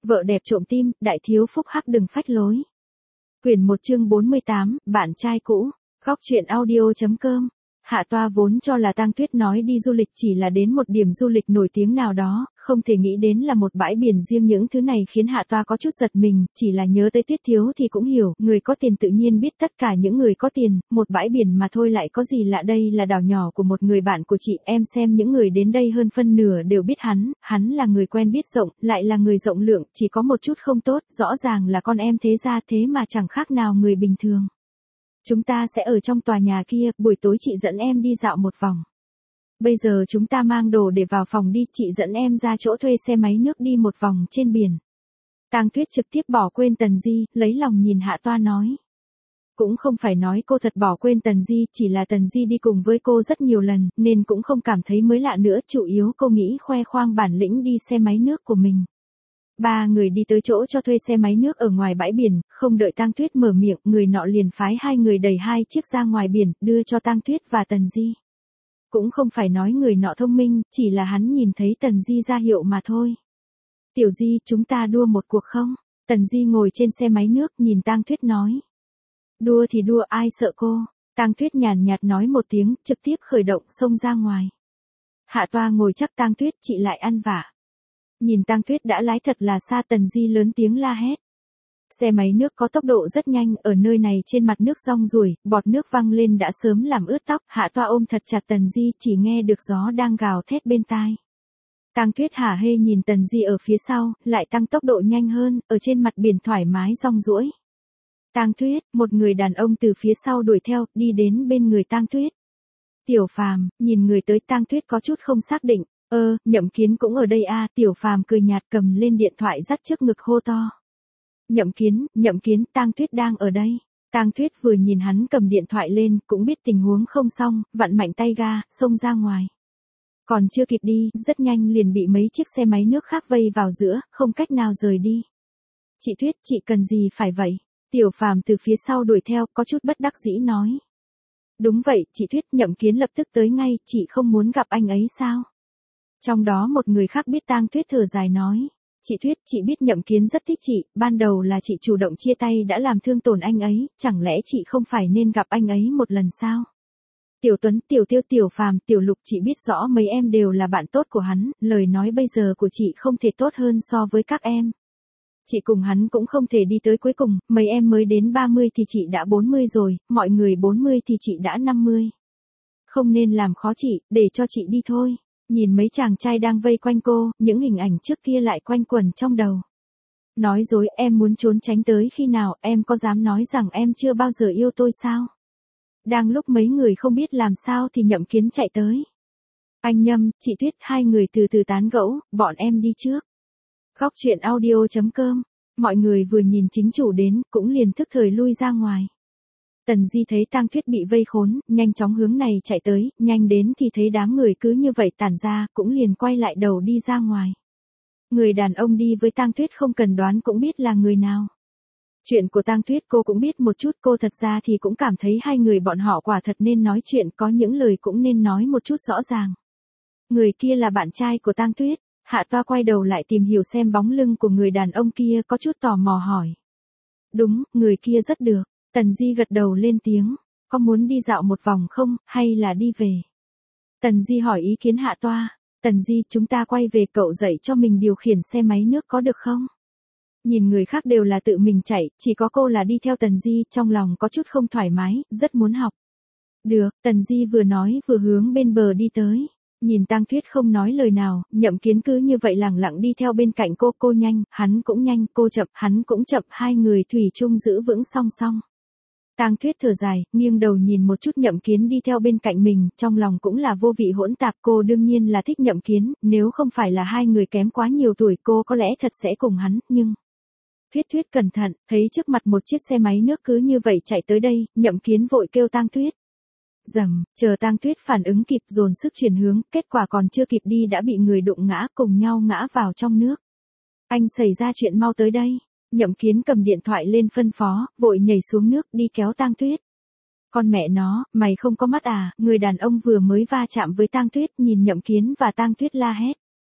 Vợ đẹp trộm tim, đại thiếu phúc hắc đừng phách lối. Quyển 1 chương 48, bạn trai cũ. Góc truyện audio.com. Hạ Toa vốn cho là Tang Tuyết nói đi du lịch chỉ là đến một điểm du lịch nổi tiếng nào đó, không thể nghĩ đến là một bãi biển riêng. Những thứ này khiến Hạ Toa có chút giật mình, chỉ là nhớ tới Tuyết thiếu thì cũng hiểu, người có tiền tự nhiên biết tất cả những người có tiền, một bãi biển mà thôi lại có gì lạ. Đây là đảo nhỏ của một người bạn của chị, em xem những người đến đây hơn phân nửa đều biết hắn là người quen biết rộng, lại là người rộng lượng, chỉ có một chút không tốt, rõ ràng là con em thế gia thế mà chẳng khác nào người bình thường. Chúng ta sẽ ở trong tòa nhà kia, buổi tối chị dẫn em đi dạo một vòng. Bây giờ chúng ta mang đồ để vào phòng đi, chị dẫn em ra chỗ thuê xe máy nước đi một vòng trên biển. Tang Tuyết trực tiếp bỏ quên Tần Di, lấy lòng nhìn Hạ Toa nói. Cũng không phải nói cô thật bỏ quên Tần Di, chỉ là Tần Di đi cùng với cô rất nhiều lần, nên cũng không cảm thấy mới lạ nữa, chủ yếu cô nghĩ khoe khoang bản lĩnh đi xe máy nước của mình. Ba người đi tới chỗ cho thuê xe máy nước ở ngoài bãi biển, không đợi Tang Tuyết mở miệng, người nọ liền phái hai người đẩy hai chiếc ra ngoài biển, đưa cho Tang Tuyết và Tần Di. Cũng không phải nói người nọ thông minh, chỉ là hắn nhìn thấy Tần Di ra hiệu mà thôi. Tiểu Di, chúng ta đua một cuộc không? Tần Di ngồi trên xe máy nước nhìn Tang Tuyết nói. Đua thì đua, ai sợ cô? Tang Tuyết nhàn nhạt nói một tiếng, trực tiếp khởi động xông ra ngoài. Hạ Toa ngồi chắc Tang Tuyết, chị lại ăn vạ. Nhìn Tang Tuyết đã lái thật là xa, Tần Di lớn tiếng la hét. Xe máy nước có tốc độ rất nhanh, ở nơi này trên mặt nước rong ruổi, bọt nước văng lên đã sớm làm ướt tóc. Hạ Toa ôm thật chặt Tần Di, chỉ nghe được gió đang gào thét bên tai. Tang Tuyết hả hê nhìn Tần Di ở phía sau, lại tăng tốc độ nhanh hơn, ở trên mặt biển thoải mái rong ruổi. Tang Tuyết, một người đàn ông từ phía sau đuổi theo, đi đến bên người Tang Tuyết. Tiểu Phàm, nhìn người tới, Tang Tuyết có chút không xác định. Nhậm Kiến cũng ở đây à? Tiểu Phàm cười nhạt cầm lên điện thoại dắt trước ngực hô to. Nhậm Kiến, Tang Tuyết đang ở đây. Tang Tuyết vừa nhìn hắn cầm điện thoại lên, cũng biết tình huống không xong, vặn mạnh tay ga, xông ra ngoài. Còn chưa kịp đi, rất nhanh liền bị mấy chiếc xe máy nước khác vây vào giữa, không cách nào rời đi. Chị Tuyết, chị cần gì phải vậy? Tiểu Phàm từ phía sau đuổi theo, có chút bất đắc dĩ nói. Đúng vậy, chị Tuyết, Nhậm Kiến lập tức tới ngay, chị không muốn gặp anh ấy sao? Trong đó một người khác biết Tang Tuyết thở dài nói. Chị Tuyết, chị biết Nhậm Kiến rất thích chị, ban đầu là chị chủ động chia tay đã làm thương tổn anh ấy, chẳng lẽ chị không phải nên gặp anh ấy một lần sao? Tiểu Tuấn, Tiểu Tiêu, Tiểu Phàm, Tiểu Lục, chị biết rõ mấy em đều là bạn tốt của hắn, lời nói bây giờ của chị không thể tốt hơn so với các em. Chị cùng hắn cũng không thể đi tới cuối cùng, mấy em mới đến 30 thì chị đã 40 rồi, mọi người 40 thì chị đã 50. Không nên làm khó chị, để cho chị đi thôi. Nhìn mấy chàng trai đang vây quanh cô, những hình ảnh trước kia lại quanh quẩn trong đầu. Nói dối, em muốn trốn tránh tới khi nào, em có dám nói rằng em chưa bao giờ yêu tôi sao? Đang lúc mấy người không biết làm sao thì Nhậm Kiến chạy tới. Anh Nhâm, chị Tuyết, hai người từ từ tán gẫu, bọn em đi trước. Góc truyện audio.com. Mọi người vừa nhìn chính chủ đến, cũng liền thức thời lui ra ngoài. Tần Di thấy Tang Tuyết bị vây khốn, nhanh chóng hướng này chạy tới, nhanh đến thì thấy đám người cứ như vậy tản ra, cũng liền quay lại đầu đi ra ngoài. Người đàn ông đi với Tang Tuyết không cần đoán cũng biết là người nào. Chuyện của Tang Tuyết cô cũng biết một chút, cô thật ra thì cũng cảm thấy hai người bọn họ quả thật nên nói chuyện, có những lời cũng nên nói một chút rõ ràng. Người kia là bạn trai của Tang Tuyết. Hạ Toa quay đầu lại tìm hiểu xem bóng lưng của người đàn ông kia, có chút tò mò hỏi. Đúng, người kia rất được. Tần Di gật đầu lên tiếng. Có muốn đi dạo một vòng không, hay là đi về? Tần Di hỏi ý kiến Hạ Toa. Tần Di, chúng ta quay về, cậu dạy cho mình điều khiển xe máy nước có được không? Nhìn người khác đều là tự mình chạy, chỉ có cô là đi theo Tần Di, trong lòng có chút không thoải mái, rất muốn học. Được, Tần Di vừa nói vừa hướng bên bờ đi tới. Nhìn Tang Tuyết không nói lời nào, Nhậm Kiến cứ như vậy lẳng lặng đi theo bên cạnh cô nhanh, hắn cũng nhanh, cô chậm, hắn cũng chậm, hai người thủy chung giữ vững song song. Tang Tuyết thở dài, nghiêng đầu nhìn một chút Nhậm Kiến đi theo bên cạnh mình, trong lòng cũng là vô vị hỗn tạp, cô đương nhiên là thích Nhậm Kiến, nếu không phải là hai người kém quá nhiều tuổi cô có lẽ thật sẽ cùng hắn, nhưng... Tuyết cẩn thận, thấy trước mặt một chiếc xe máy nước cứ như vậy chạy tới đây, Nhậm Kiến vội kêu Tang Tuyết. Dầm, chờ Tang Tuyết phản ứng kịp dồn sức chuyển hướng, kết quả còn chưa kịp đi đã bị người đụng ngã, cùng nhau ngã vào trong nước. Anh xảy ra chuyện, mau tới đây. Nhậm Kiến cầm điện thoại lên phân phó, vội nhảy xuống nước đi kéo Tang Tuyết. Con mẹ nó, mày không có mắt à? Người đàn ông vừa mới va chạm với Tang Tuyết nhìn Nhậm Kiến và Tang Tuyết la hét.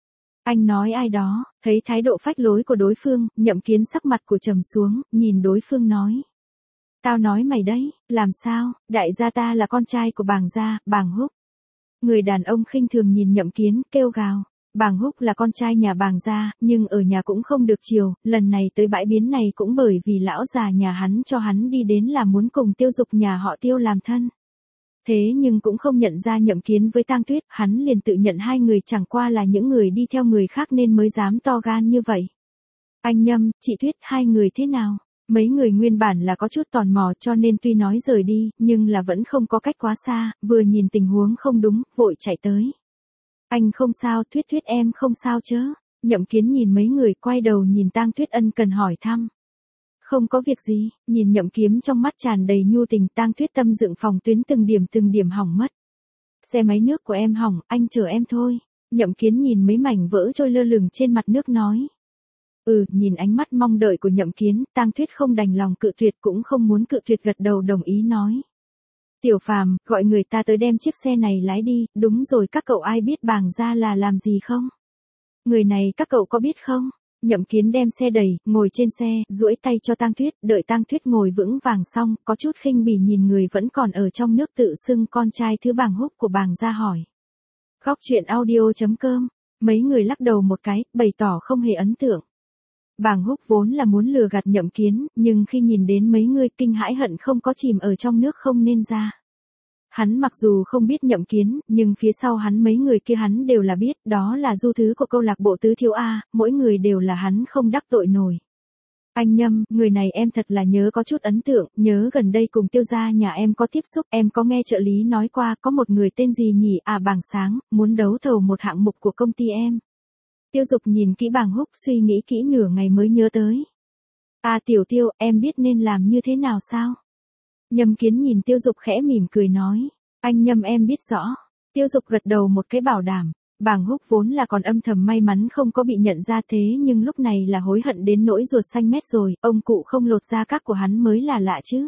Anh nói ai đó, thấy thái độ phách lối của đối phương, Nhậm Kiến sắc mặt của trầm xuống, nhìn đối phương nói. Tao nói mày đấy, làm sao, đại gia ta là con trai của bàng gia, bàng Húc. Người đàn ông khinh thường nhìn Nhậm Kiến, kêu gào. Bàng Húc là con trai nhà bàng gia, nhưng ở nhà cũng không được chiều, lần này tới bãi biến này cũng bởi vì lão già nhà hắn cho hắn đi đến là muốn cùng Tiêu Dục nhà họ Tiêu làm thân. Thế nhưng cũng không nhận ra Nhậm Kiến với Tang Tuyết, hắn liền tự nhận hai người chẳng qua là những người đi theo người khác nên mới dám to gan như vậy. Anh Nhâm, chị Tuyết, hai người thế nào? Mấy người nguyên bản là có chút tò mò cho nên tuy nói rời đi, nhưng là vẫn không có cách quá xa, vừa nhìn tình huống không đúng, vội chạy tới. Anh không sao, Tuyết Tuyết em không sao chớ. Nhậm Kiến nhìn mấy người quay đầu nhìn Tang Tuyết ân cần hỏi thăm. Không có việc gì, nhìn Nhậm Kiếm trong mắt tràn đầy nhu tình, Tang Tuyết tâm dựng phòng tuyến từng điểm hỏng mất. Xe máy nước của em hỏng, anh chờ em thôi. Nhậm Kiến nhìn mấy mảnh vỡ trôi lơ lửng trên mặt nước nói. Nhìn ánh mắt mong đợi của Nhậm Kiến, Tang Tuyết không đành lòng cự tuyệt cũng không muốn cự tuyệt gật đầu đồng ý nói. Tiểu Phàm, gọi người ta tới đem chiếc xe này lái đi, đúng rồi các cậu ai biết bàng gia là làm gì không? Người này các cậu có biết không? Nhậm Kiến đem xe đẩy, ngồi trên xe, duỗi tay cho Tang Tuyết, đợi Tang Tuyết ngồi vững vàng xong, có chút khinh bỉ nhìn người vẫn còn ở trong nước tự xưng con trai thứ bàng Húc của bàng gia hỏi. Góc truyện audio.com, mấy người lắc đầu một cái, bày tỏ không hề ấn tượng. Bàng Húc vốn là muốn lừa gạt Nhậm Kiến, nhưng khi nhìn đến mấy người kinh hãi hận không có chìm ở trong nước không nên ra. Hắn mặc dù không biết Nhậm Kiến, nhưng phía sau hắn mấy người kia hắn đều là biết, đó là du thứ của câu lạc bộ tứ thiếu A, mỗi người đều là hắn không đắc tội nổi. Anh Nhâm, người này em thật là nhớ có chút ấn tượng, nhớ gần đây cùng Tiêu gia nhà em có tiếp xúc, em có nghe trợ lý nói qua có một người tên gì nhỉ, Bàng Sáng, muốn đấu thầu một hạng mục của công ty em. Tiêu Dục nhìn kỹ Bàng Húc suy nghĩ kỹ nửa ngày mới nhớ tới. Tiểu Tiêu, em biết nên làm như thế nào sao? Nhậm Kiến nhìn Tiêu Dục khẽ mỉm cười nói. Anh Nhâm em biết rõ. Tiêu Dục gật đầu một cái bảo đảm. Bàng Húc vốn là còn âm thầm may mắn không có bị nhận ra thế nhưng lúc này là hối hận đến nỗi ruột xanh mét rồi, ông cụ không lột da các của hắn mới là lạ chứ.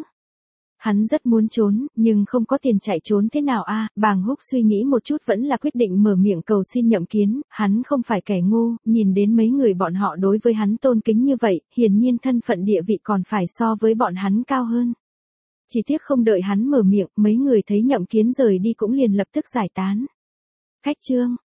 Hắn rất muốn trốn, nhưng không có tiền chạy trốn thế nào Bàng Húc suy nghĩ một chút vẫn là quyết định mở miệng cầu xin Nhậm Kiến, hắn không phải kẻ ngu, nhìn đến mấy người bọn họ đối với hắn tôn kính như vậy, hiển nhiên thân phận địa vị còn phải so với bọn hắn cao hơn. Chỉ tiếc không đợi hắn mở miệng, mấy người thấy Nhậm Kiến rời đi cũng liền lập tức giải tán. Khách trương,